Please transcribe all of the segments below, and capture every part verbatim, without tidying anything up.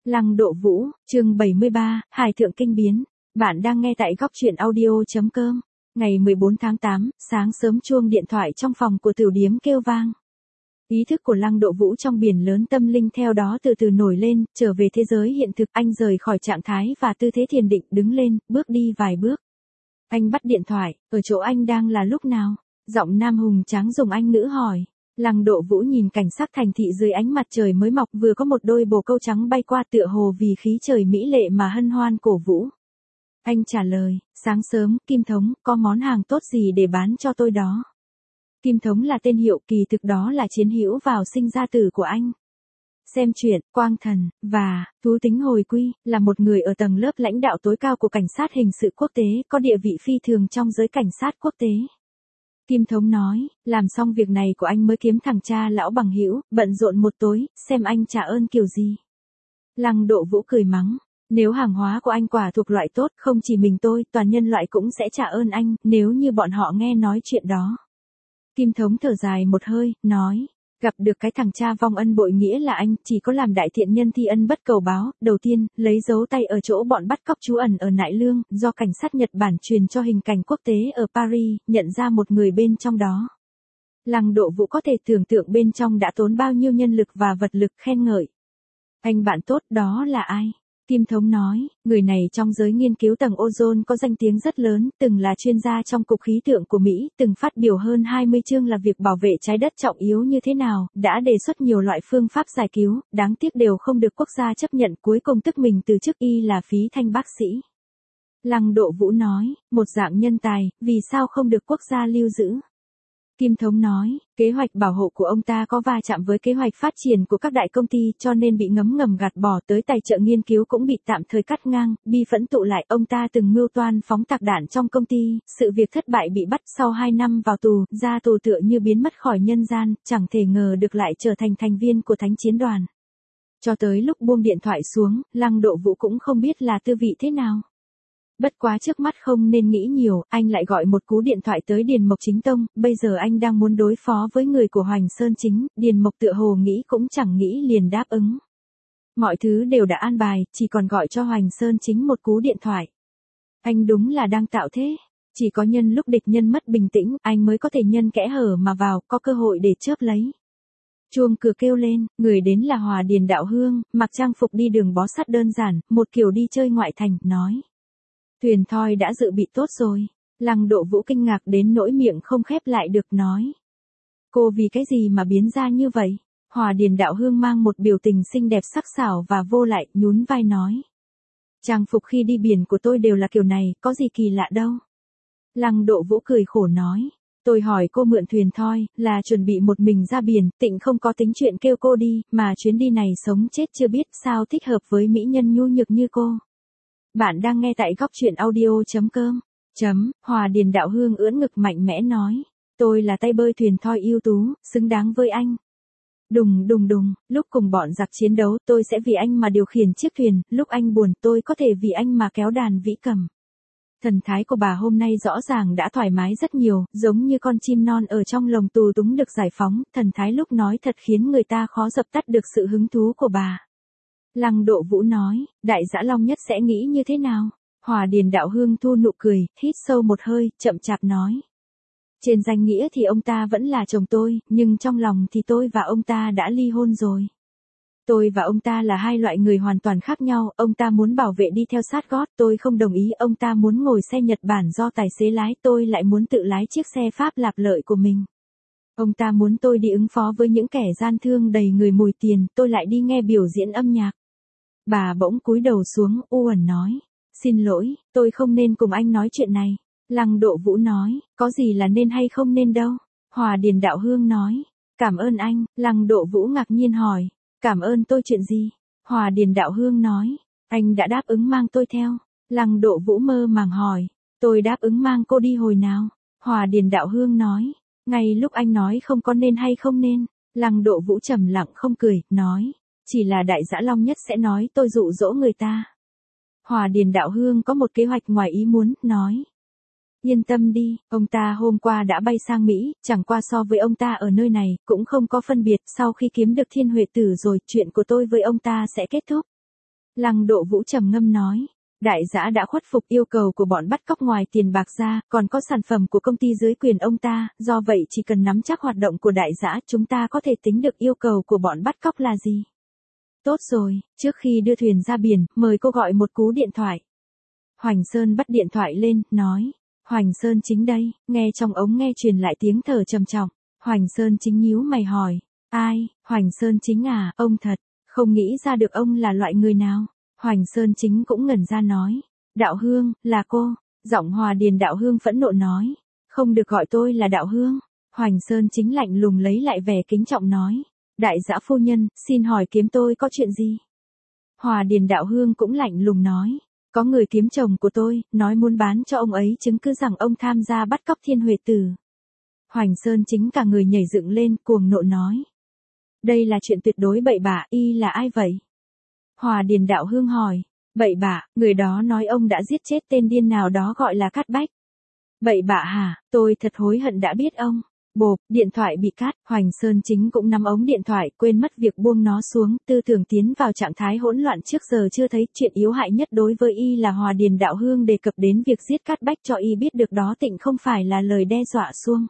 Lăng Độ Vũ, chương bảy mươi ba, Hải thượng kinh biến. Bạn đang nghe tại góc truyện audio chấm com. Ngày mười bốn tháng tám, sáng sớm chuông điện thoại trong phòng của tiểu điếm kêu vang. Ý thức của Lăng Độ Vũ trong biển lớn tâm linh theo đó từ từ nổi lên, trở về thế giới hiện thực. Anh rời khỏi trạng thái và tư thế thiền định, đứng lên, bước đi vài bước. Anh bắt điện thoại, ở chỗ anh đang là lúc nào? Giọng nam hùng tráng dùng Anh ngữ hỏi. Lăng Độ Vũ nhìn cảnh sắc thành thị dưới ánh mặt trời mới mọc, vừa có một đôi bồ câu trắng bay qua tựa hồ vì khí trời mỹ lệ mà hân hoan cổ vũ. Anh trả lời, sáng sớm, Kim Thống, có món hàng tốt gì để bán cho tôi đó? Kim Thống là tên hiệu, kỳ thực đó là chiến hữu vào sinh ra tử của anh. Xem truyện, Quang Thần, và Thú Tính Hồi Quy, là một người ở tầng lớp lãnh đạo tối cao của cảnh sát hình sự quốc tế, có địa vị phi thường trong giới cảnh sát quốc tế. Kim Thống nói, làm xong việc này của anh mới kiếm thằng cha lão bằng hữu, bận rộn một tối, xem anh trả ơn kiểu gì. Lăng Độ Vũ cười mắng, nếu hàng hóa của anh quả thuộc loại tốt, không chỉ mình tôi, toàn nhân loại cũng sẽ trả ơn anh, nếu như bọn họ nghe nói chuyện đó. Kim Thống thở dài một hơi, nói, gặp được cái thằng cha vong ân bội nghĩa là anh, chỉ có làm đại thiện nhân thi ân bất cầu báo. Đầu tiên, lấy dấu tay ở chỗ bọn bắt cóc trú ẩn ở Nại Lương, do cảnh sát Nhật Bản truyền cho hình cảnh quốc tế ở Paris, nhận ra một người bên trong đó. Lăng Độ Vũ có thể tưởng tượng bên trong đã tốn bao nhiêu nhân lực và vật lực, khen ngợi. Anh bạn tốt đó là ai? Kim Thống nói, người này trong giới nghiên cứu tầng ozone có danh tiếng rất lớn, từng là chuyên gia trong Cục Khí tượng của Mỹ, từng phát biểu hơn hai mươi chương là việc bảo vệ trái đất trọng yếu như thế nào, đã đề xuất nhiều loại phương pháp giải cứu, đáng tiếc đều không được quốc gia chấp nhận, cuối cùng tức mình từ chức y là phí thanh bác sĩ. Lăng Độ Vũ nói, một dạng nhân tài, vì sao không được quốc gia lưu giữ? Kim Thống nói, kế hoạch bảo hộ của ông ta có va chạm với kế hoạch phát triển của các đại công ty cho nên bị ngấm ngầm gạt bỏ, tới tài trợ nghiên cứu cũng bị tạm thời cắt ngang, bi phẫn tụ lại, ông ta từng mưu toan phóng tạc đạn trong công ty, sự việc thất bại bị bắt sau hai năm vào tù, ra tù tựa như biến mất khỏi nhân gian, chẳng thể ngờ được lại trở thành thành viên của thánh chiến đoàn. Cho tới lúc buông điện thoại xuống, Lăng Độ Vũ cũng không biết là tư vị thế nào. Bất quá trước mắt không nên nghĩ nhiều, anh lại gọi một cú điện thoại tới Điền Mộc Chính Tông, bây giờ anh đang muốn đối phó với người của Hoành Sơn Chính, Điền Mộc tựa hồ nghĩ cũng chẳng nghĩ liền đáp ứng. Mọi thứ đều đã an bài, chỉ còn gọi cho Hoành Sơn Chính một cú điện thoại. Anh đúng là đang tạo thế, chỉ có nhân lúc địch nhân mất bình tĩnh, anh mới có thể nhân kẽ hở mà vào, có cơ hội để chớp lấy. Chuông cửa kêu lên, người đến là Hòa Điền Đạo Hương, mặc trang phục đi đường bó sát đơn giản, một kiểu đi chơi ngoại thành, nói. Thuyền thoi đã dự bị tốt rồi. Lăng Độ Vũ kinh ngạc đến nỗi miệng không khép lại được, nói. Cô vì cái gì mà biến ra như vậy? Hòa Điền Đạo Hương mang một biểu tình xinh đẹp sắc sảo và vô lại, nhún vai nói. Trang phục khi đi biển của tôi đều là kiểu này, có gì kỳ lạ đâu. Lăng Độ Vũ cười khổ nói. Tôi hỏi cô mượn thuyền thoi, là chuẩn bị một mình ra biển, Tịnh không có tính chuyện kêu cô đi, mà chuyến đi này sống chết chưa biết, sao thích hợp với mỹ nhân nhu nhược như cô. Bạn đang nghe tại góc truyện audio chấm com. Chấm, Hòa Điền Đạo Hương ưỡn ngực mạnh mẽ nói. Tôi là tay bơi thuyền thoi ưu tú, xứng đáng với anh. Đùng đùng đùng, lúc cùng bọn giặc chiến đấu, tôi sẽ vì anh mà điều khiển chiếc thuyền, lúc anh buồn, tôi có thể vì anh mà kéo đàn vĩ cầm. Thần thái của bà hôm nay rõ ràng đã thoải mái rất nhiều, giống như con chim non ở trong lồng tù túng được giải phóng, thần thái lúc nói thật khiến người ta khó dập tắt được sự hứng thú của bà. Lăng Độ Vũ nói, Đại Dã Long Nhất sẽ nghĩ như thế nào? Hòa Điền Đạo Hương thu nụ cười, hít sâu một hơi, chậm chạp nói. Trên danh nghĩa thì ông ta vẫn là chồng tôi, nhưng trong lòng thì tôi và ông ta đã ly hôn rồi. Tôi và ông ta là hai loại người hoàn toàn khác nhau, ông ta muốn bảo vệ đi theo sát gót, tôi không đồng ý, ông ta muốn ngồi xe Nhật Bản do tài xế lái, tôi lại muốn tự lái chiếc xe Pháp lạp lợi của mình. Ông ta muốn tôi đi ứng phó với những kẻ gian thương đầy người mùi tiền, tôi lại đi nghe biểu diễn âm nhạc. Bà bỗng cúi đầu xuống, u uẩn nói. Xin lỗi, tôi không nên cùng anh nói chuyện này. Lăng Độ Vũ nói, có gì là nên hay không nên đâu. Hòa Điền Đạo Hương nói, cảm ơn anh. Lăng Độ Vũ ngạc nhiên hỏi, cảm ơn tôi chuyện gì? Hòa Điền Đạo Hương nói, anh đã đáp ứng mang tôi theo. Lăng Độ Vũ mơ màng hỏi, tôi đáp ứng mang cô đi hồi nào? Hòa Điền Đạo Hương nói, ngay lúc anh nói không có nên hay không nên. Lăng Độ Vũ trầm lặng không cười, nói. Chỉ là Đại Dã Long Nhất sẽ nói tôi dụ dỗ người ta. Hòa Điền Đạo Hương có một kế hoạch ngoài ý muốn, nói. Yên tâm đi, ông ta hôm qua đã bay sang Mỹ, chẳng qua so với ông ta ở nơi này, cũng không có phân biệt, sau khi kiếm được Thiên Huệ Tử rồi, chuyện của tôi với ông ta sẽ kết thúc. Lăng Độ Vũ trầm ngâm nói. Đại dã đã khuất phục yêu cầu của bọn bắt cóc, ngoài tiền bạc ra, còn có sản phẩm của công ty dưới quyền ông ta, do vậy chỉ cần nắm chắc hoạt động của đại dã chúng ta có thể tính được yêu cầu của bọn bắt cóc là gì. Tốt rồi, trước khi đưa thuyền ra biển, mời cô gọi một cú điện thoại. Hoành Sơn bắt điện thoại lên, nói. Hoành Sơn Chính đây, nghe trong ống nghe truyền lại tiếng thở trầm trọng. Hoành Sơn Chính nhíu mày hỏi. Ai, Hoành Sơn Chính à, ông thật, không nghĩ ra được ông là loại người nào. Hoành Sơn Chính cũng ngẩn ra nói. Đạo Hương, là cô. Giọng Hòa Điền Đạo Hương phẫn nộ nói. Không được gọi tôi là Đạo Hương. Hoành Sơn Chính lạnh lùng lấy lại vẻ kính trọng nói. Đại dã phu nhân, xin hỏi kiếm tôi có chuyện gì? Hòa Điền Đạo Hương cũng lạnh lùng nói. Có người kiếm chồng của tôi, nói muốn bán cho ông ấy chứng cứ rằng ông tham gia bắt cóc Thiên Huệ Tử. Hoành Sơn Chính cả người nhảy dựng lên, cuồng nộ nói. Đây là chuyện tuyệt đối bậy bạ, y là ai vậy? Hòa Điền Đạo Hương hỏi. Bậy bạ, người đó nói ông đã giết chết tên điên nào đó gọi là Cát Bách. Bậy bạ hả, tôi thật hối hận đã biết ông. Bộp, điện thoại bị cắt, Hoành Sơn Chính cũng nắm ống điện thoại, quên mất việc buông nó xuống, tư tưởng tiến vào trạng thái hỗn loạn trước giờ chưa thấy. Chuyện yếu hại nhất đối với y là Hòa Điền Đạo Hương đề cập đến việc giết Cát Bách cho y biết được đó tịnh không phải là lời đe dọa suông.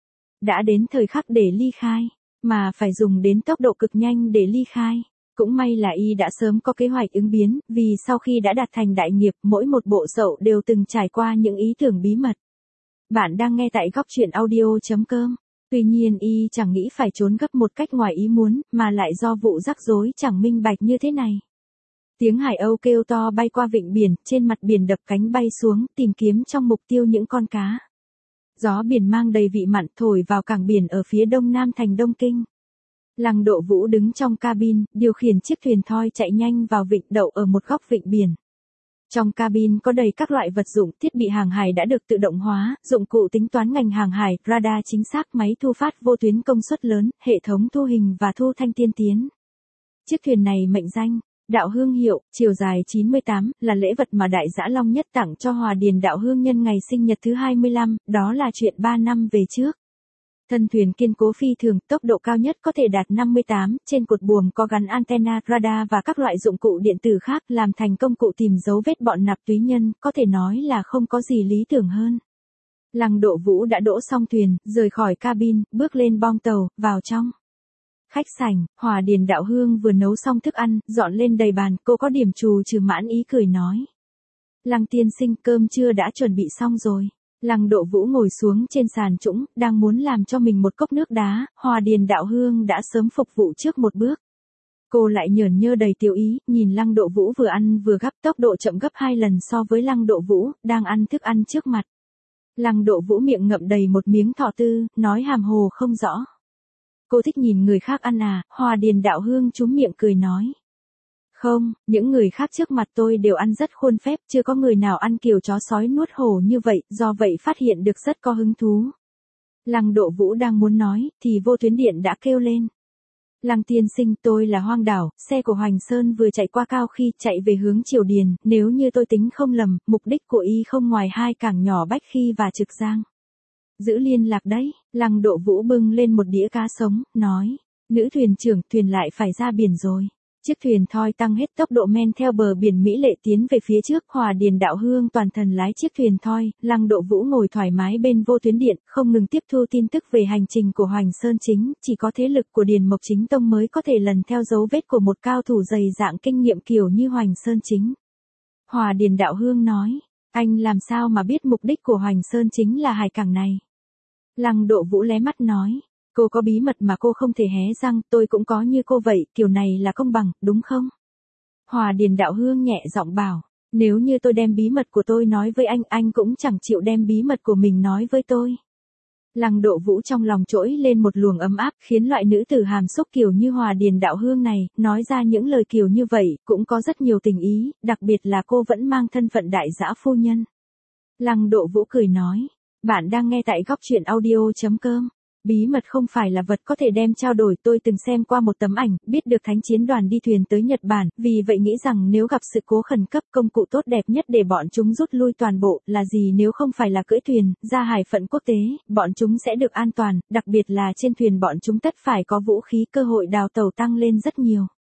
Đã đến thời khắc để ly khai, mà phải dùng đến tốc độ cực nhanh để ly khai. Cũng may là y đã sớm có kế hoạch ứng biến, vì sau khi đã đạt thành đại nghiệp, mỗi một bộ sậu đều từng trải qua những ý tưởng bí mật. Bạn đang nghe tại góc truyện audio.com. Tuy nhiên y chẳng nghĩ phải trốn gấp một cách ngoài ý muốn, mà lại do vụ rắc rối chẳng minh bạch như thế này. Tiếng hải âu kêu to bay qua vịnh biển, trên mặt biển đập cánh bay xuống, tìm kiếm trong mục tiêu những con cá. Gió biển mang đầy vị mặn thổi vào cảng biển ở phía đông nam thành Đông Kinh. Lăng Độ Vũ đứng trong cabin, điều khiển chiếc thuyền thoi chạy nhanh vào vịnh đậu ở một góc vịnh biển. Trong cabin có đầy các loại vật dụng, thiết bị hàng hải đã được tự động hóa, dụng cụ tính toán ngành hàng hải, radar chính xác, máy thu phát vô tuyến công suất lớn, hệ thống thu hình và thu thanh tiên tiến. Chiếc thuyền này mệnh danh Đạo Hương hiệu, chiều dài chín mươi tám, là lễ vật mà Đại Dã Long Nhất tặng cho Hòa Điền Đạo Hương nhân ngày sinh nhật thứ hai mươi lăm, đó là chuyện ba năm về trước. Thân thuyền kiên cố phi thường, tốc độ cao nhất có thể đạt năm mươi tám, trên cột buồm có gắn antenna, radar và các loại dụng cụ điện tử khác, làm thành công cụ tìm dấu vết bọn nạp túy nhân, có thể nói là không có gì lý tưởng hơn. Lăng Độ Vũ đã đỗ xong thuyền, rời khỏi cabin, bước lên bong tàu, vào trong khách sảnh. Hòa Điền Đạo Hương vừa nấu xong thức ăn, dọn lên đầy bàn, cô có điểm trù trừ mãn ý cười nói. Lăng tiên sinh, cơm trưa đã chuẩn bị xong rồi. Lăng Độ Vũ ngồi xuống trên sàn trũng, đang muốn làm cho mình một cốc nước đá, Hòa Điền Đạo Hương đã sớm phục vụ trước một bước. Cô lại nhởn nhơ đầy tiểu ý, nhìn Lăng Độ Vũ vừa ăn vừa gắp, tốc độ chậm gấp hai lần so với Lăng Độ Vũ, đang ăn thức ăn trước mặt. Lăng Độ Vũ miệng ngậm đầy một miếng thọ tư, nói hàm hồ không rõ. Cô thích nhìn người khác ăn à, Hòa Điền Đạo Hương chúm miệng cười nói. Không, những người khác trước mặt tôi đều ăn rất khuôn phép, chưa có người nào ăn kiểu chó sói nuốt hổ như vậy, do vậy phát hiện được rất có hứng thú. Lăng Độ Vũ đang muốn nói, thì vô tuyến điện đã kêu lên. Lăng tiên sinh, tôi là Hoang Đảo, xe của Hoành Sơn vừa chạy qua Cao Khi, chạy về hướng Triều Điền, nếu như tôi tính không lầm, mục đích của y không ngoài hai cảng nhỏ Bách Khi và Trực Giang. Giữ liên lạc đấy, Lăng Độ Vũ bưng lên một đĩa cá sống, nói. Nữ thuyền trưởng, thuyền lại phải ra biển rồi. Chiếc thuyền thoi tăng hết tốc độ men theo bờ biển mỹ lệ tiến về phía trước. Hòa Điền Đạo Hương toàn thần lái chiếc thuyền thoi, Lăng Độ Vũ ngồi thoải mái bên vô tuyến điện, không ngừng tiếp thu tin tức về hành trình của Hoành Sơn Chính. Chỉ có thế lực của Điền Mộc Chính Tông mới có thể lần theo dấu vết của một cao thủ dày dạn kinh nghiệm kiểu như Hoành Sơn Chính. Hòa Điền Đạo Hương nói, anh làm sao mà biết mục đích của Hoành Sơn Chính là hải cảng này? Lăng Độ Vũ lé mắt nói. Cô có bí mật mà cô không thể hé răng, tôi cũng có như cô vậy, kiểu này là công bằng, đúng không? Hòa Điền Đạo Hương nhẹ giọng bảo, nếu như tôi đem bí mật của tôi nói với anh, anh cũng chẳng chịu đem bí mật của mình nói với tôi. Lăng Độ Vũ trong lòng trỗi lên một luồng ấm áp, khiến loại nữ tử hàm xúc kiểu như Hòa Điền Đạo Hương này, nói ra những lời kiểu như vậy, cũng có rất nhiều tình ý, đặc biệt là cô vẫn mang thân phận đại dã phu nhân. Lăng Độ Vũ cười nói, bạn đang nghe tại góc truyện audio.com. Bí mật không phải là vật có thể đem trao đổi, tôi từng xem qua một tấm ảnh, biết được thánh chiến đoàn đi thuyền tới Nhật Bản, vì vậy nghĩ rằng nếu gặp sự cố khẩn cấp, công cụ tốt đẹp nhất để bọn chúng rút lui toàn bộ, là gì nếu không phải là cưỡi thuyền, ra hải phận quốc tế, bọn chúng sẽ được an toàn, đặc biệt là trên thuyền bọn chúng tất phải có vũ khí, cơ hội đào tàu tăng lên rất nhiều.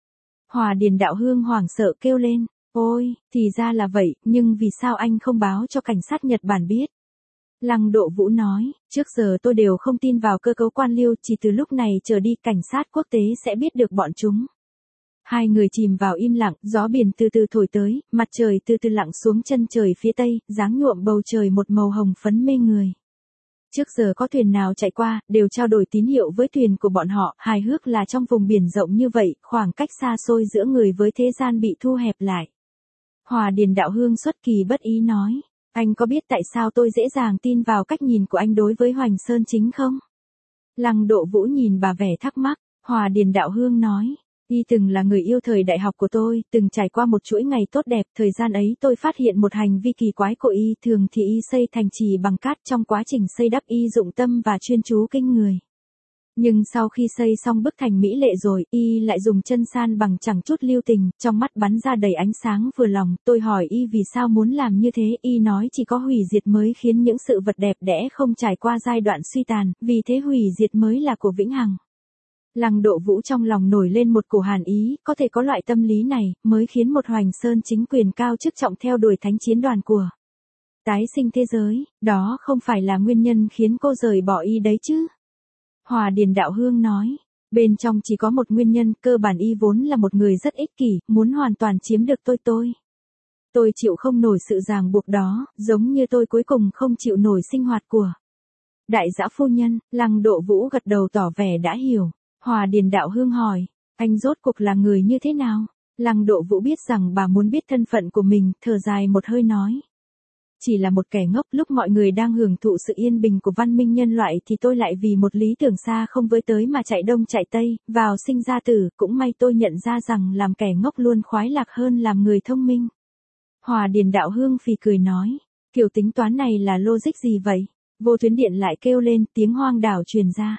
Hòa Điền Đạo Hương hoảng sợ kêu lên, ôi, thì ra là vậy, nhưng vì sao anh không báo cho cảnh sát Nhật Bản biết? Lăng Độ Vũ nói, trước giờ tôi đều không tin vào cơ cấu quan liêu, chỉ từ lúc này trở đi cảnh sát quốc tế sẽ biết được bọn chúng. Hai người chìm vào im lặng, gió biển từ từ thổi tới, mặt trời từ từ lặn xuống chân trời phía tây, dáng nhuộm bầu trời một màu hồng phấn mê người. Trước giờ có thuyền nào chạy qua, đều trao đổi tín hiệu với thuyền của bọn họ, hài hước là trong vùng biển rộng như vậy, khoảng cách xa xôi giữa người với thế gian bị thu hẹp lại. Hòa Điền Đạo Hương xuất kỳ bất ý nói, anh có biết tại sao tôi dễ dàng tin vào cách nhìn của anh đối với Hoành Sơn Chính không? Lăng Độ Vũ nhìn bà vẻ thắc mắc, Hòa Điền Đạo Hương nói, y từng là người yêu thời đại học của tôi, từng trải qua một chuỗi ngày tốt đẹp, thời gian ấy tôi phát hiện một hành vi kỳ quái của y, thường thì y xây thành trì bằng cát, trong quá trình xây đắp y dụng tâm và chuyên chú kinh người. Nhưng sau khi xây xong bức thành mỹ lệ rồi, y lại dùng chân san bằng chẳng chút lưu tình, trong mắt bắn ra đầy ánh sáng vừa lòng, tôi hỏi y vì sao muốn làm như thế, y nói chỉ có hủy diệt mới khiến những sự vật đẹp đẽ không trải qua giai đoạn suy tàn, vì thế hủy diệt mới là của vĩnh hằng. Lăng Độ Vũ trong lòng nổi lên một cổ hàn ý, có thể có loại tâm lý này, mới khiến một Hoành Sơn Chính quyền cao chức trọng theo đuổi thánh chiến đoàn của tái sinh thế giới, đó không phải là nguyên nhân khiến cô rời bỏ y đấy chứ. Hòa Điền Đạo Hương nói, bên trong chỉ có một nguyên nhân, cơ bản y vốn là một người rất ích kỷ, muốn hoàn toàn chiếm được tôi tôi. Tôi chịu không nổi sự ràng buộc đó, giống như tôi cuối cùng không chịu nổi sinh hoạt của đại dã phu nhân. Lăng Độ Vũ gật đầu tỏ vẻ đã hiểu. Hòa Điền Đạo Hương hỏi, anh rốt cuộc là người như thế nào? Lăng Độ Vũ biết rằng bà muốn biết thân phận của mình, thở dài một hơi nói. Chỉ là một kẻ ngốc, lúc mọi người đang hưởng thụ sự yên bình của văn minh nhân loại thì tôi lại vì một lý tưởng xa không với tới mà chạy đông chạy tây, vào sinh ra tử, cũng may tôi nhận ra rằng làm kẻ ngốc luôn khoái lạc hơn làm người thông minh. Hòa Điền Đạo Hương phì cười nói, kiểu tính toán này là logic gì vậy? Vô tuyến điện lại kêu lên, tiếng hoang đảo truyền ra.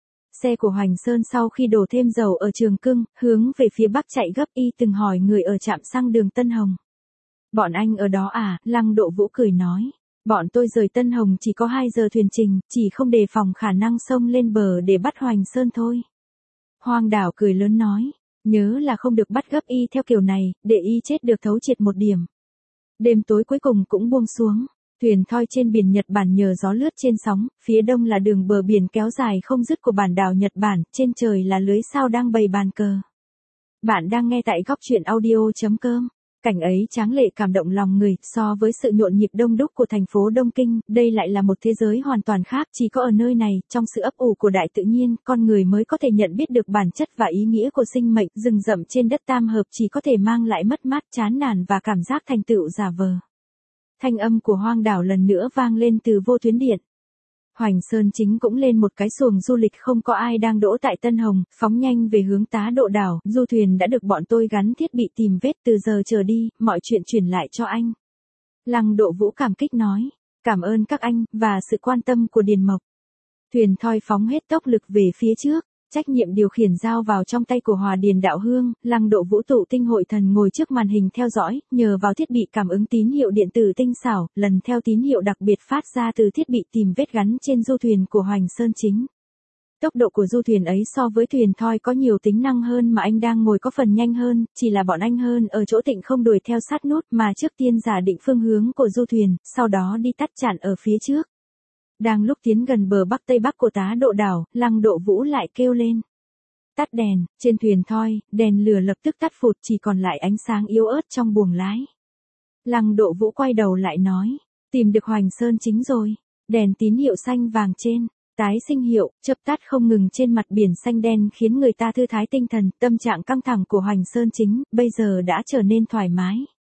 Xe của Hoành Sơn sau khi đổ thêm dầu ở Trường Cưng, hướng về phía bắc chạy gấp, y từng hỏi người ở trạm xăng đường Tân Hồng. Bọn anh ở đó à? Lăng Độ Vũ cười nói. Bọn tôi rời Tân Hồng chỉ có hai giờ thuyền trình, chỉ không đề phòng khả năng xông lên bờ để bắt Hoành Sơn thôi. Hoang đảo cười lớn nói. Nhớ là không được bắt gấp y theo kiểu này, để y chết được thấu triệt một điểm. Đêm tối cuối cùng cũng buông xuống. Thuyền thoi trên biển Nhật Bản nhờ gió lướt trên sóng, phía đông là đường bờ biển kéo dài không dứt của bản đảo Nhật Bản, trên trời là lưới sao đang bày bàn cờ. Bạn đang nghe tại góc truyện audio.com. Cảnh ấy tráng lệ cảm động lòng người, so với sự nhộn nhịp đông đúc của thành phố Đông Kinh, đây lại là một thế giới hoàn toàn khác, chỉ có ở nơi này, trong sự ấp ủ của đại tự nhiên, con người mới có thể nhận biết được bản chất và ý nghĩa của sinh mệnh, rừng rậm trên đất tam hợp chỉ có thể mang lại mất mát, chán nản và cảm giác thành tựu giả vờ. Thanh âm của hoang đảo lần nữa vang lên từ vô tuyến điện. Hoành Sơn Chính cũng lên một cái xuồng du lịch không có ai đang đỗ tại Tân Hồng, phóng nhanh về hướng Tá Độ đảo, du thuyền đã được bọn tôi gắn thiết bị tìm vết, từ giờ trở đi, mọi chuyện chuyển lại cho anh. Lăng Độ Vũ cảm kích nói, cảm ơn các anh, và sự quan tâm của Điền Mộc. Thuyền thoi phóng hết tốc lực về phía trước, trách nhiệm điều khiển giao vào trong tay của Hòa Điền Đạo Hương, Lăng Độ Vũ tụ tinh hội thần ngồi trước màn hình theo dõi, nhờ vào thiết bị cảm ứng tín hiệu điện tử tinh xảo, lần theo tín hiệu đặc biệt phát ra từ thiết bị tìm vết gắn trên du thuyền của Hoành Sơn Chính. Tốc độ của du thuyền ấy so với thuyền thoi có nhiều tính năng hơn mà anh đang ngồi có phần nhanh hơn, chỉ là bọn anh hơn ở chỗ Tịnh không đuổi theo sát nút mà trước tiên giả định phương hướng của du thuyền, sau đó đi tắt chặn ở phía trước. Đang lúc tiến gần bờ bắc tây bắc của Tá Độ đảo, Lăng Độ Vũ lại kêu lên. Tắt đèn, trên thuyền thoi, đèn lửa lập tức tắt phụt, chỉ còn lại ánh sáng yếu ớt trong buồng lái. Lăng Độ Vũ quay đầu lại nói, tìm được Hoành Sơn Chính rồi, đèn tín hiệu xanh vàng trên, tái sinh hiệu, chớp tắt không ngừng trên mặt biển xanh đen khiến người ta thư thái tinh thần, tâm trạng căng thẳng của Hoành Sơn Chính, bây giờ đã trở nên thoải mái.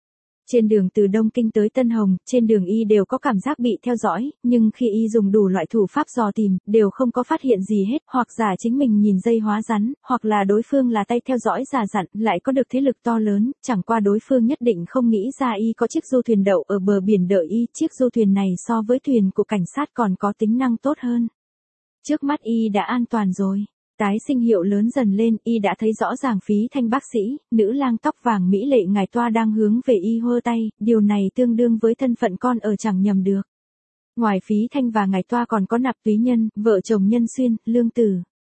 Trên đường từ Đông Kinh tới Tân Hồng, trên đường y đều có cảm giác bị theo dõi, nhưng khi y dùng đủ loại thủ pháp dò tìm, đều không có phát hiện gì hết, hoặc giả chính mình nhìn dây hóa rắn, hoặc là đối phương là tay theo dõi già dặn, lại có được thế lực to lớn, chẳng qua đối phương nhất định không nghĩ ra y có chiếc du thuyền đậu ở bờ biển đợi y, chiếc du thuyền này so với thuyền của cảnh sát còn có tính năng tốt hơn. Trước mắt y đã an toàn rồi. Tái sinh hiệu lớn dần lên, y đã thấy rõ ràng Phí Thanh bác sĩ, nữ lang tóc vàng mỹ lệ ngài toa đang hướng về y hơ tay, điều này tương đương với thân phận con ở chẳng nhầm được. Ngoài Phí Thanh và ngài toa còn có Nạp Túy Nhân, vợ chồng Nhân Xuyên, Lương Tử.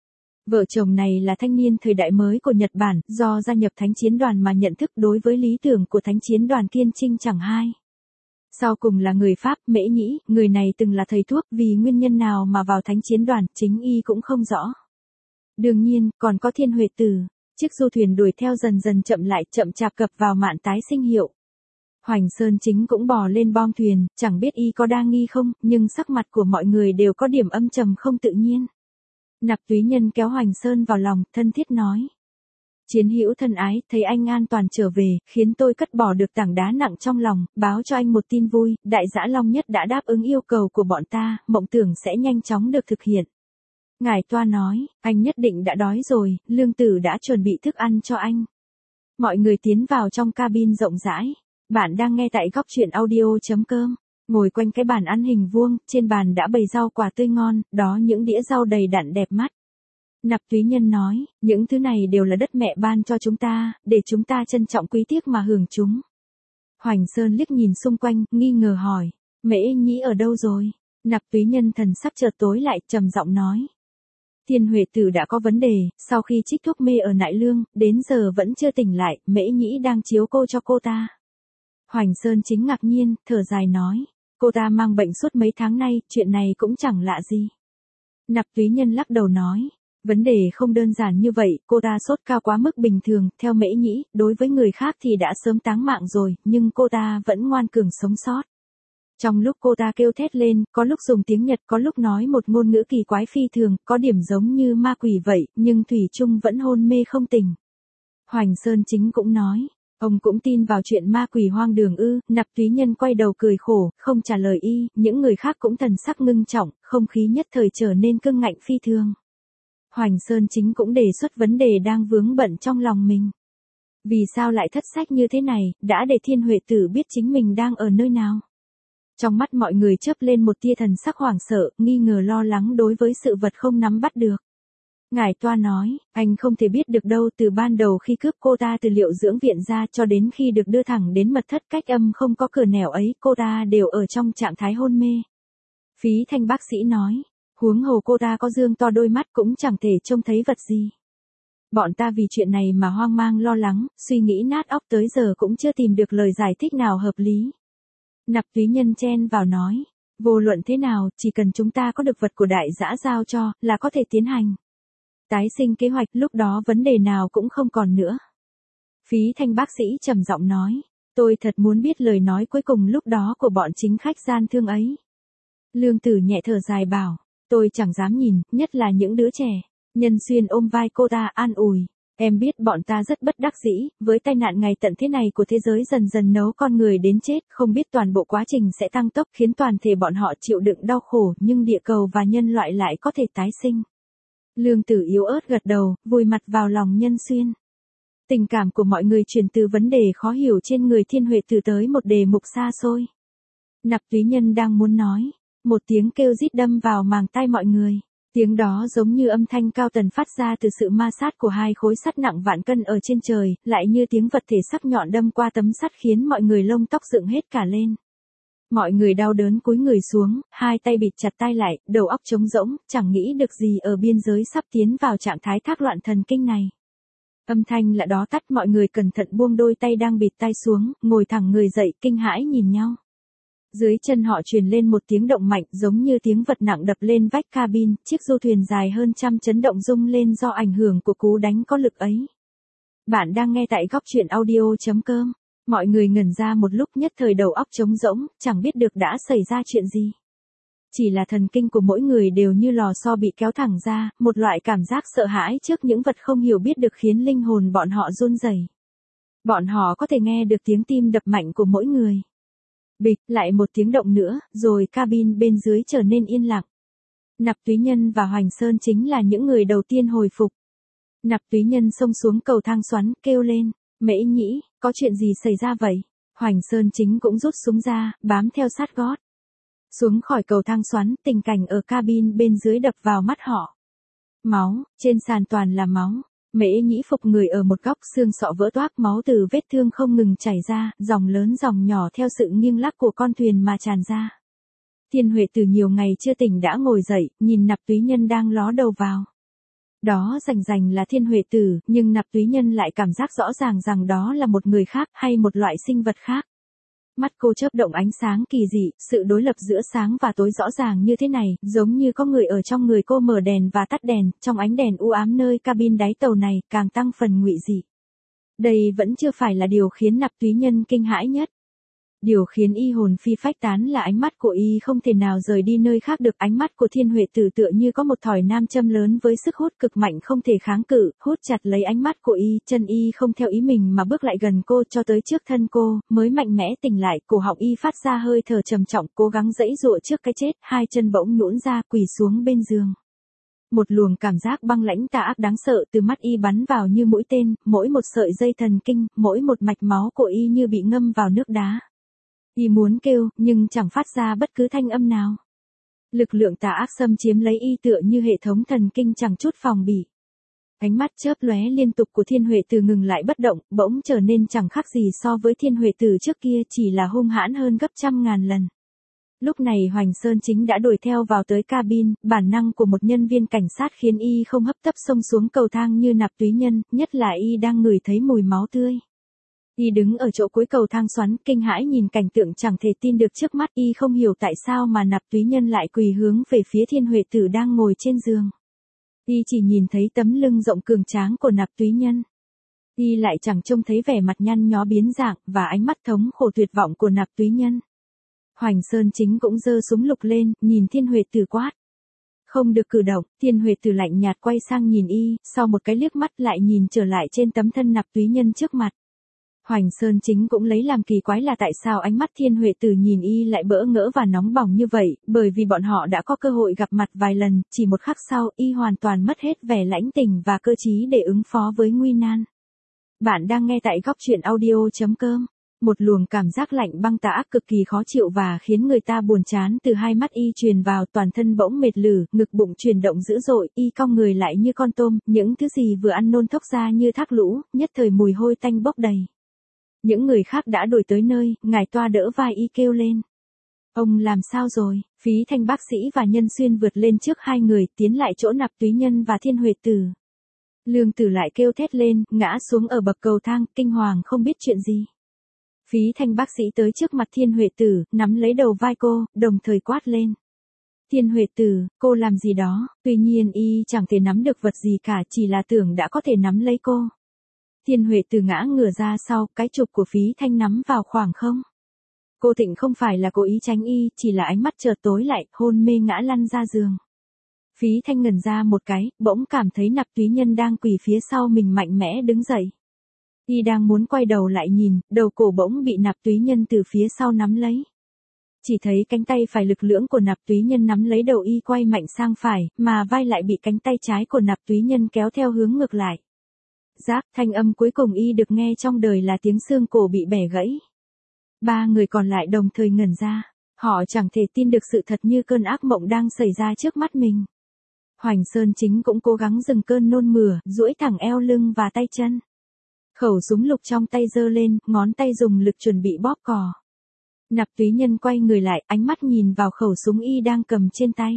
Vợ chồng này là thanh niên thời đại mới của Nhật Bản, do gia nhập thánh chiến đoàn mà nhận thức đối với lý tưởng của thánh chiến đoàn kiên trinh chẳng hai. Sau cùng là người Pháp, Mễ Nhĩ, người này từng là thầy thuốc, vì nguyên nhân nào mà vào thánh chiến đoàn, chính y cũng không rõ. Đương nhiên, còn có Thiên Huệ Tử. Chiếc du thuyền đuổi theo dần dần chậm lại, chậm chạp cập vào mạn tái sinh hiệu. Hoành Sơn Chính cũng bò lên bong thuyền, chẳng biết y có đa nghi không, nhưng sắc mặt của mọi người đều có điểm âm trầm không tự nhiên. Nạp Túy Nhân kéo Hoành Sơn vào lòng, thân thiết nói. Chiến hữu thân ái, thấy anh an toàn trở về, khiến tôi cất bỏ được tảng đá nặng trong lòng, báo cho anh một tin vui, Đại Dã Long Nhất đã đáp ứng yêu cầu của bọn ta, mộng tưởng sẽ nhanh chóng được thực hiện. Ngài Toa nói, anh nhất định đã đói rồi, Lương Tử đã chuẩn bị thức ăn cho anh. Mọi người tiến vào trong cabin rộng rãi. Bạn đang nghe tại góc truyện audio.com. Ngồi quanh cái bàn ăn hình vuông, trên bàn đã bày rau quả tươi ngon, đó những đĩa rau đầy đặn đẹp mắt. Nạp Túy Nhân nói, những thứ này đều là đất mẹ ban cho chúng ta, để chúng ta trân trọng quý tiếc mà hưởng chúng. Hoành Sơn liếc nhìn xung quanh, nghi ngờ hỏi, Mễ Nhĩ ở đâu rồi? Nạp Túy Nhân thần sắc chợt tối lại, trầm giọng nói. Thiên Huệ Tử đã có vấn đề, sau khi trích thuốc mê ở Nại Lương, đến giờ vẫn chưa tỉnh lại, Mễ Nhĩ đang chiếu cô cho cô ta. Hoành Sơn Chính ngạc nhiên, thở dài nói, cô ta mang bệnh suốt mấy tháng nay, chuyện này cũng chẳng lạ gì. Nạp Túy Nhân lắc đầu nói, vấn đề không đơn giản như vậy, cô ta sốt cao quá mức bình thường, theo Mễ Nhĩ, đối với người khác thì đã sớm táng mạng rồi, nhưng cô ta vẫn ngoan cường sống sót. Trong lúc cô ta kêu thét lên, có lúc dùng tiếng Nhật, có lúc nói một ngôn ngữ kỳ quái phi thường, có điểm giống như ma quỷ vậy, nhưng thủy chung vẫn hôn mê không tỉnh. Hoành Sơn Chính cũng nói, ông cũng tin vào chuyện ma quỷ hoang đường ư? Nạp Túy Nhân quay đầu cười khổ, không trả lời y, những người khác cũng thần sắc ngưng trọng, không khí nhất thời trở nên cương ngạnh phi thường. Hoành Sơn Chính cũng đề xuất vấn đề đang vướng bận trong lòng mình. Vì sao lại thất sách như thế này, đã để Thiên Huệ Tử biết chính mình đang ở nơi nào? Trong mắt mọi người chớp lên một tia thần sắc hoảng sợ, nghi ngờ lo lắng đối với sự vật không nắm bắt được. Ngài Toa nói, anh không thể biết được đâu, từ ban đầu khi cướp cô ta từ liệu dưỡng viện ra cho đến khi được đưa thẳng đến mật thất cách âm không có cửa nẻo ấy, cô ta đều ở trong trạng thái hôn mê. Phí Thanh bác sĩ nói, huống hồ cô ta có dương to đôi mắt cũng chẳng thể trông thấy vật gì. Bọn ta vì chuyện này mà hoang mang lo lắng, suy nghĩ nát óc tới giờ cũng chưa tìm được lời giải thích nào hợp lý. Nạp Túy Nhân chen vào nói, vô luận thế nào, chỉ cần chúng ta có được vật của Đại Dã giao cho, là có thể tiến hành. Tái sinh kế hoạch, lúc đó vấn đề nào cũng không còn nữa. Phí Thanh bác sĩ trầm giọng nói, tôi thật muốn biết lời nói cuối cùng lúc đó của bọn chính khách gian thương ấy. Lương Tử nhẹ thở dài bảo, tôi chẳng dám nhìn, nhất là những đứa trẻ. Nhân Xuyên ôm vai cô ta an ủi, em biết bọn ta rất bất đắc dĩ, với tai nạn ngày tận thế này của thế giới dần dần nấu con người đến chết, không biết toàn bộ quá trình sẽ tăng tốc khiến toàn thể bọn họ chịu đựng đau khổ, nhưng địa cầu và nhân loại lại có thể tái sinh. Lương Tử yếu ớt gật đầu, vùi mặt vào lòng Nhân Xuyên. Tình cảm của mọi người chuyển từ vấn đề khó hiểu trên người Thiên Huệ Tử tới một đề mục xa xôi. Nạp Túy Nhân đang muốn nói, một tiếng kêu rít đâm vào màng tai mọi người. Tiếng đó giống như âm thanh cao tần phát ra từ sự ma sát của hai khối sắt nặng vạn cân ở trên trời, lại như tiếng vật thể sắc nhọn đâm qua tấm sắt khiến mọi người lông tóc dựng hết cả lên. Mọi người đau đớn cúi người xuống, hai tay bịt chặt tai lại, đầu óc trống rỗng, chẳng nghĩ được gì ở biên giới sắp tiến vào trạng thái thác loạn thần kinh này. Âm thanh lạ đó tắt, mọi người cẩn thận buông đôi tay đang bịt tai xuống, ngồi thẳng người dậy, kinh hãi nhìn nhau. Dưới chân họ truyền lên một tiếng động mạnh giống như tiếng vật nặng đập lên vách cabin, chiếc du thuyền dài hơn trăm chấn động rung lên do ảnh hưởng của cú đánh có lực ấy. Bạn đang nghe tại góc truyện audio.com. Mọi người ngẩn ra một lúc, nhất thời đầu óc trống rỗng, chẳng biết được đã xảy ra chuyện gì. Chỉ là thần kinh của mỗi người đều như lò xo bị kéo thẳng ra, một loại cảm giác sợ hãi trước những vật không hiểu biết được khiến linh hồn bọn họ run rẩy. Bọn họ có thể nghe được tiếng tim đập mạnh của mỗi người. Bịch, lại một tiếng động nữa, rồi cabin bên dưới trở nên yên lặng. Nạp Túy Nhân và Hoành Sơn chính là những người đầu tiên hồi phục. Nạp Túy Nhân xông xuống cầu thang xoắn, kêu lên, Mễ Nhĩ, có chuyện gì xảy ra vậy? Hoành Sơn Chính cũng rút súng ra, bám theo sát gót. Xuống khỏi cầu thang xoắn, tình cảnh ở cabin bên dưới đập vào mắt họ. Máu, trên sàn toàn là máu. Mễ Nhĩ phục người ở một góc, xương sọ vỡ toác, máu từ vết thương không ngừng chảy ra, dòng lớn dòng nhỏ theo sự nghiêng lắc của con thuyền mà tràn ra. Thiên Huệ từ nhiều ngày chưa tỉnh đã ngồi dậy, nhìn Nạp Túy Nhân đang ló đầu vào. Đó rành rành là Thiên Huệ Tử, nhưng Nạp Túy Nhân lại cảm giác rõ ràng rằng đó là một người khác hay một loại sinh vật khác. Mắt cô chớp động ánh sáng kỳ dị, sự đối lập giữa sáng và tối rõ ràng như thế này, giống như có người ở trong người cô mở đèn và tắt đèn, trong ánh đèn u ám nơi cabin đáy tàu này, càng tăng phần ngụy dị. Đây vẫn chưa phải là điều khiến Nạp Túy Nhân kinh hãi nhất. Điều khiến y hồn phi phách tán là ánh mắt của y không thể nào rời đi nơi khác được. Ánh mắt của Thiên Huệ Tử tựa như có một thỏi nam châm lớn với sức hút cực mạnh không thể kháng cự, hút chặt lấy ánh mắt của y, chân y không theo ý mình mà bước lại gần cô cho tới trước thân cô, mới mạnh mẽ tỉnh lại, cổ họng y phát ra hơi thở trầm trọng, cố gắng giãy giụa trước cái chết, hai chân bỗng nhũn ra, quỳ xuống bên giường. Một luồng cảm giác băng lãnh tà ác đáng sợ từ mắt y bắn vào như mũi tên, mỗi một sợi dây thần kinh, mỗi một mạch máu của y như bị ngâm vào nước đá. Y muốn kêu, nhưng chẳng phát ra bất cứ thanh âm nào. Lực lượng tà ác xâm chiếm lấy y tựa như hệ thống thần kinh chẳng chút phòng bị. Ánh mắt chớp lóe liên tục của Thiên Huệ Tử ngừng lại bất động, bỗng trở nên chẳng khác gì so với Thiên Huệ Tử trước kia, chỉ là hung hãn hơn gấp trăm ngàn lần. Lúc này Hoành Sơn Chính đã đuổi theo vào tới cabin, bản năng của một nhân viên cảnh sát khiến y không hấp tấp xông xuống cầu thang như Nạp Túy Nhân, nhất là y đang ngửi thấy mùi máu tươi. Y đứng ở chỗ cuối cầu thang xoắn, kinh hãi nhìn cảnh tượng chẳng thể tin được trước mắt, y không hiểu tại sao mà Nạp Túy Nhân lại quỳ hướng về phía Thiên Huệ Tử đang ngồi trên giường. Y chỉ nhìn thấy tấm lưng rộng cường tráng của Nạp Túy Nhân. Y lại chẳng trông thấy vẻ mặt nhăn nhó biến dạng, và ánh mắt thống khổ tuyệt vọng của Nạp Túy Nhân. Hoành Sơn Chính cũng giơ súng lục lên, nhìn Thiên Huệ Tử quát. Không được cử động. Thiên Huệ Tử lạnh nhạt quay sang nhìn y, sau một cái liếc mắt lại nhìn trở lại trên tấm thân Nạp Túy Nhân trước mặt. Hoành Sơn Chính cũng lấy làm kỳ quái là tại sao ánh mắt Thiên Huệ Tử nhìn y lại bỡ ngỡ và nóng bỏng như vậy, bởi vì bọn họ đã có cơ hội gặp mặt vài lần, chỉ một khắc sau, y hoàn toàn mất hết vẻ lãnh tình và cơ trí để ứng phó với nguy nan. Bạn đang nghe tại góc truyện audio chấm com. Một luồng cảm giác lạnh băng tà ác cực kỳ khó chịu và khiến người ta buồn chán từ hai mắt y truyền vào, toàn thân bỗng mệt lử, ngực bụng chuyển động dữ dội, y cong người lại như con tôm, những thứ gì vừa ăn nôn thốc ra như thác lũ, nhất thời mùi hôi tanh bốc đầy. Những người khác đã đuổi tới nơi, ngài toa đỡ vai y kêu lên. Ông làm sao rồi? Phí Thanh bác sĩ và Nhân Xuyên vượt lên trước hai người, tiến lại chỗ Nạp Túy Nhân và Thiên Huệ Tử. Lương Tử lại kêu thét lên, ngã xuống ở bậc cầu thang, kinh hoàng không biết chuyện gì. Phí Thanh bác sĩ tới trước mặt Thiên Huệ Tử, nắm lấy đầu vai cô, đồng thời quát lên. Thiên Huệ Tử, cô làm gì đó? Tuy nhiên y chẳng thể nắm được vật gì cả, chỉ là tưởng đã có thể nắm lấy cô. Thiên Huệ Tử ngã ngửa ra sau, cái chụp của Phí Thanh nắm vào khoảng không. Cô Thịnh không phải là cố ý tránh y, chỉ là ánh mắt chợt tối lại, hôn mê ngã lăn ra giường. Phí Thanh ngẩn ra một cái, bỗng cảm thấy Nạp Túy Nhân đang quỳ phía sau mình mạnh mẽ đứng dậy. Y đang muốn quay đầu lại nhìn, đầu cổ bỗng bị Nạp Túy Nhân từ phía sau nắm lấy. Chỉ thấy cánh tay phải lực lưỡng của Nạp Túy Nhân nắm lấy đầu y quay mạnh sang phải, mà vai lại bị cánh tay trái của Nạp Túy Nhân kéo theo hướng ngược lại. Rác, thanh âm cuối cùng y được nghe trong đời là tiếng xương cổ bị bẻ gãy. Ba người còn lại đồng thời ngẩn ra, họ chẳng thể tin được sự thật như cơn ác mộng đang xảy ra trước mắt mình. Hoành Sơn Chính cũng cố gắng dừng cơn nôn mửa, duỗi thẳng eo lưng và tay chân. Khẩu súng lục trong tay giơ lên, ngón tay dùng lực chuẩn bị bóp cò. Nạp Túy Nhân quay người lại, ánh mắt nhìn vào khẩu súng y đang cầm trên tay.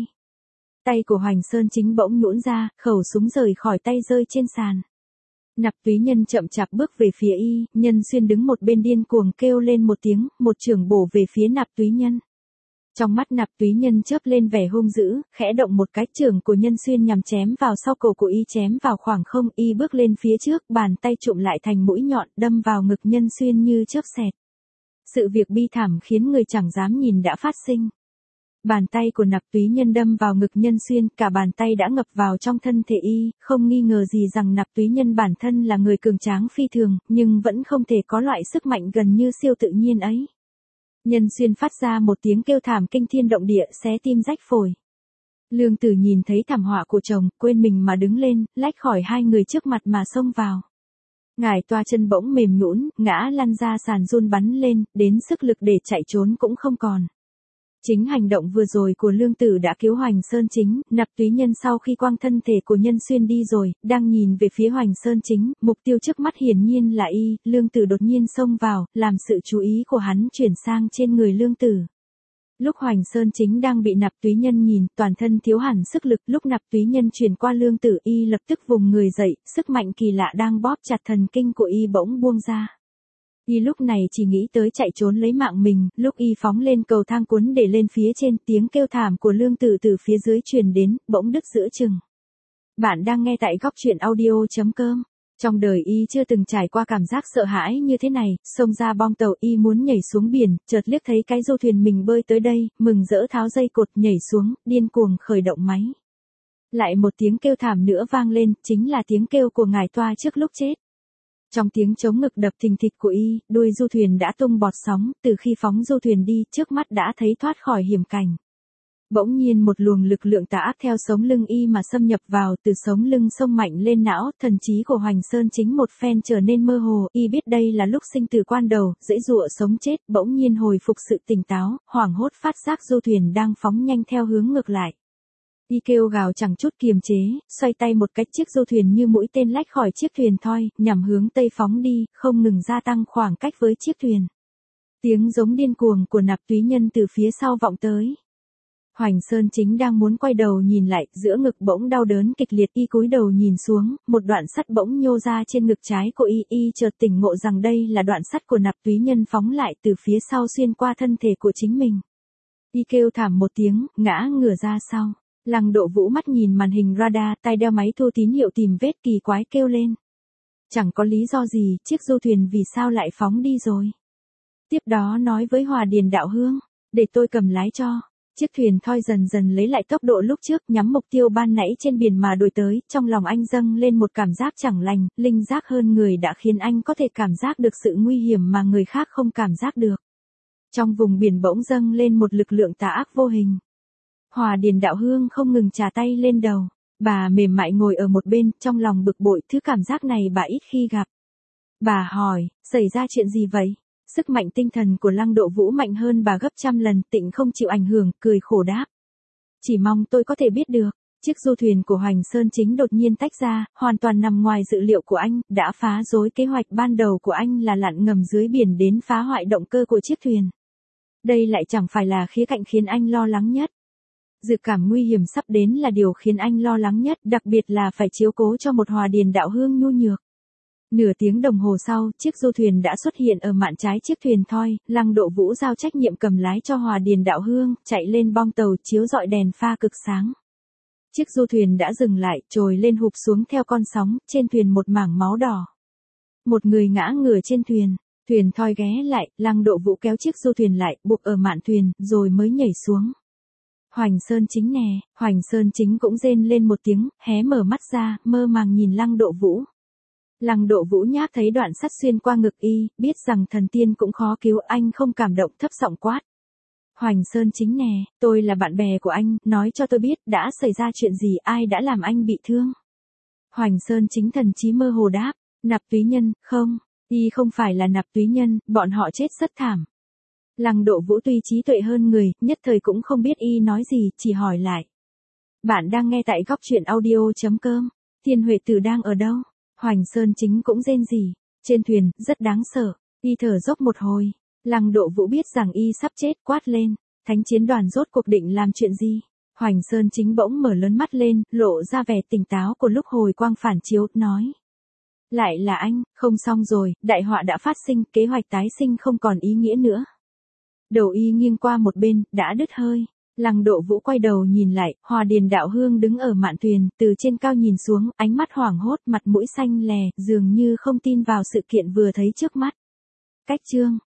Tay của Hoành Sơn Chính bỗng nhũn ra, khẩu súng rời khỏi tay rơi trên sàn. Nạp Túy Nhân chậm chạp bước về phía y, Nhân Xuyên đứng một bên điên cuồng kêu lên một tiếng, một chưởng bổ về phía Nạp Túy Nhân. Trong mắt Nạp Túy Nhân chớp lên vẻ hung dữ, khẽ động một cái, chưởng của Nhân Xuyên nhằm chém vào sau cổ của y, chém vào khoảng không, y bước lên phía trước, bàn tay trụm lại thành mũi nhọn, đâm vào ngực Nhân Xuyên như chớp xẹt. Sự việc bi thảm khiến người chẳng dám nhìn đã phát sinh. Bàn tay của Nạp Túy Nhân đâm vào ngực Nhân Xuyên, cả bàn tay đã ngập vào trong thân thể y, không nghi ngờ gì rằng Nạp Túy Nhân bản thân là người cường tráng phi thường, nhưng vẫn không thể có loại sức mạnh gần như siêu tự nhiên ấy. Nhân Xuyên phát ra một tiếng kêu thảm kinh thiên động địa, xé tim rách phổi. Lương Tử nhìn thấy thảm họa của chồng, quên mình mà đứng lên, lách khỏi hai người trước mặt mà xông vào. Ngài toa chân bỗng mềm nhũn, ngã lăn ra sàn run bắn lên, đến sức lực để chạy trốn cũng không còn. Chính hành động vừa rồi của Lương Tử đã cứu Hoành Sơn Chính. Nạp Túy Nhân sau khi quăng thân thể của Nhân Xuyên đi rồi, đang nhìn về phía Hoành Sơn Chính, mục tiêu trước mắt hiển nhiên là y. Lương Tử đột nhiên xông vào, làm sự chú ý của hắn chuyển sang trên người Lương Tử. Lúc Hoành Sơn Chính đang bị Nạp Túy Nhân nhìn, toàn thân thiếu hẳn sức lực, lúc Nạp Túy Nhân truyền qua Lương Tử y lập tức vùng người dậy, sức mạnh kỳ lạ đang bóp chặt thần kinh của y bỗng buông ra. Y lúc này chỉ nghĩ tới chạy trốn lấy mạng mình, lúc y phóng lên cầu thang cuốn để lên phía trên, tiếng kêu thảm của Lương Tử từ phía dưới truyền đến, bỗng đứt giữa chừng. Bạn đang nghe tại góc truyện audio.com. Trong đời y chưa từng trải qua cảm giác sợ hãi như thế này, xông ra bong tàu y muốn nhảy xuống biển, chợt liếc thấy cái du thuyền mình bơi tới đây, mừng rỡ tháo dây cột nhảy xuống, điên cuồng khởi động máy. Lại một tiếng kêu thảm nữa vang lên, chính là tiếng kêu của ngài toa trước lúc chết. Trong tiếng chống ngực đập thình thịch của y, đuôi du thuyền đã tung bọt sóng, từ khi phóng du thuyền đi, trước mắt đã thấy thoát khỏi hiểm cảnh. Bỗng nhiên một luồng lực lượng tà ác theo sống lưng y mà xâm nhập vào, từ sống lưng xông mạnh lên não, thần trí của Hoành Sơn Chính một phen trở nên mơ hồ, y biết đây là lúc sinh tử quan đầu, dãy dụa sống chết, bỗng nhiên hồi phục sự tỉnh táo, hoảng hốt phát giác du thuyền đang phóng nhanh theo hướng ngược lại. Y kêu gào chẳng chút kiềm chế, xoay tay một cách, chiếc du thuyền như mũi tên lách khỏi chiếc thuyền thoi, nhằm hướng tây phóng đi, không ngừng gia tăng khoảng cách với chiếc thuyền. Tiếng giống điên cuồng của Nạp Túy Nhân từ phía sau vọng tới. Hoành Sơn Chính đang muốn quay đầu nhìn lại, giữa ngực bỗng đau đớn kịch liệt, y cúi đầu nhìn xuống, một đoạn sắt bỗng nhô ra trên ngực trái của y, y chợt tỉnh ngộ rằng đây là đoạn sắt của Nạp Túy Nhân phóng lại từ phía sau xuyên qua thân thể của chính mình. Y kêu thảm một tiếng, ngã ngửa ra sau. Lăng Độ Vũ mắt nhìn màn hình radar, tay đeo máy thu tín hiệu tìm vết, kỳ quái kêu lên. Chẳng có lý do gì, chiếc du thuyền vì sao lại phóng đi rồi. Tiếp đó nói với Hòa Điền Đạo Hương, để tôi cầm lái cho. Chiếc thuyền thoi dần dần lấy lại tốc độ lúc trước, nhắm mục tiêu ban nãy trên biển mà đuổi tới, trong lòng anh dâng lên một cảm giác chẳng lành, linh giác hơn người đã khiến anh có thể cảm giác được sự nguy hiểm mà người khác không cảm giác được. Trong vùng biển bỗng dâng lên một lực lượng tà ác vô hình. Hòa Điền Đạo Hương không ngừng chà tay lên đầu, bà mềm mại ngồi ở một bên, trong lòng bực bội, thứ cảm giác này bà ít khi gặp. Bà hỏi, xảy ra chuyện gì vậy? Sức mạnh tinh thần của Lăng Độ Vũ mạnh hơn bà gấp trăm lần, Tịnh không chịu ảnh hưởng, cười khổ đáp. Chỉ mong tôi có thể biết được. Chiếc du thuyền của Hoành Sơn Chính đột nhiên tách ra, hoàn toàn nằm ngoài dự liệu của anh, đã phá rối kế hoạch ban đầu của anh là lặn ngầm dưới biển đến phá hoại động cơ của chiếc thuyền. Đây lại chẳng phải là khía cạnh khiến anh lo lắng nhất. Dự cảm nguy hiểm sắp đến là điều khiến anh lo lắng nhất, đặc biệt là phải chiếu cố cho một Hòa Điền Đạo Hương nhu nhược. Nửa tiếng đồng hồ sau, chiếc du thuyền đã xuất hiện ở mạn trái chiếc thuyền thoi, Lăng Độ Vũ giao trách nhiệm cầm lái cho Hòa Điền Đạo Hương, chạy lên bong tàu chiếu rọi đèn pha cực sáng. Chiếc du thuyền đã dừng lại, trồi lên hụp xuống theo con sóng, trên thuyền một mảng máu đỏ. Một người ngã ngửa trên thuyền, thuyền thoi ghé lại, Lăng Độ Vũ kéo chiếc du thuyền lại, buộc ở mạn thuyền, rồi mới nhảy xuống. Hoành Sơn Chính nè, Hoành Sơn Chính cũng rên lên một tiếng, hé mở mắt ra, mơ màng nhìn Lăng Độ Vũ. Lăng Độ Vũ nhác thấy đoạn sắt xuyên qua ngực y, biết rằng thần tiên cũng khó cứu, anh không cảm động, thấp giọng quát. Hoành Sơn Chính nè, tôi là bạn bè của anh, nói cho tôi biết đã xảy ra chuyện gì, ai đã làm anh bị thương. Hoành Sơn Chính thần trí mơ hồ đáp, Nạp Túy Nhân, không, y không phải là Nạp Túy Nhân, bọn họ chết rất thảm. Lăng Độ Vũ tuy trí tuệ hơn người, nhất thời cũng không biết y nói gì, chỉ hỏi lại. Bạn đang nghe tại góc truyện audio.com, Thiên Huệ Tử đang ở đâu? Hoành Sơn Chính cũng rên rỉ, trên thuyền, rất đáng sợ, y thở dốc một hồi. Lăng Độ Vũ biết rằng y sắp chết, quát lên, thánh chiến đoàn rốt cuộc định làm chuyện gì? Hoành Sơn Chính bỗng mở lớn mắt lên, lộ ra vẻ tỉnh táo của lúc hồi quang phản chiếu, nói. Lại là anh, không xong rồi, đại họa đã phát sinh, kế hoạch tái sinh không còn ý nghĩa nữa. Đầu y nghiêng qua một bên, đã đứt hơi. Lăng Độ Vũ quay đầu nhìn lại, Hòa Điền Đạo Hương đứng ở mạn thuyền, từ trên cao nhìn xuống, ánh mắt hoảng hốt, mặt mũi xanh lè, dường như không tin vào sự kiện vừa thấy trước mắt. Cách chương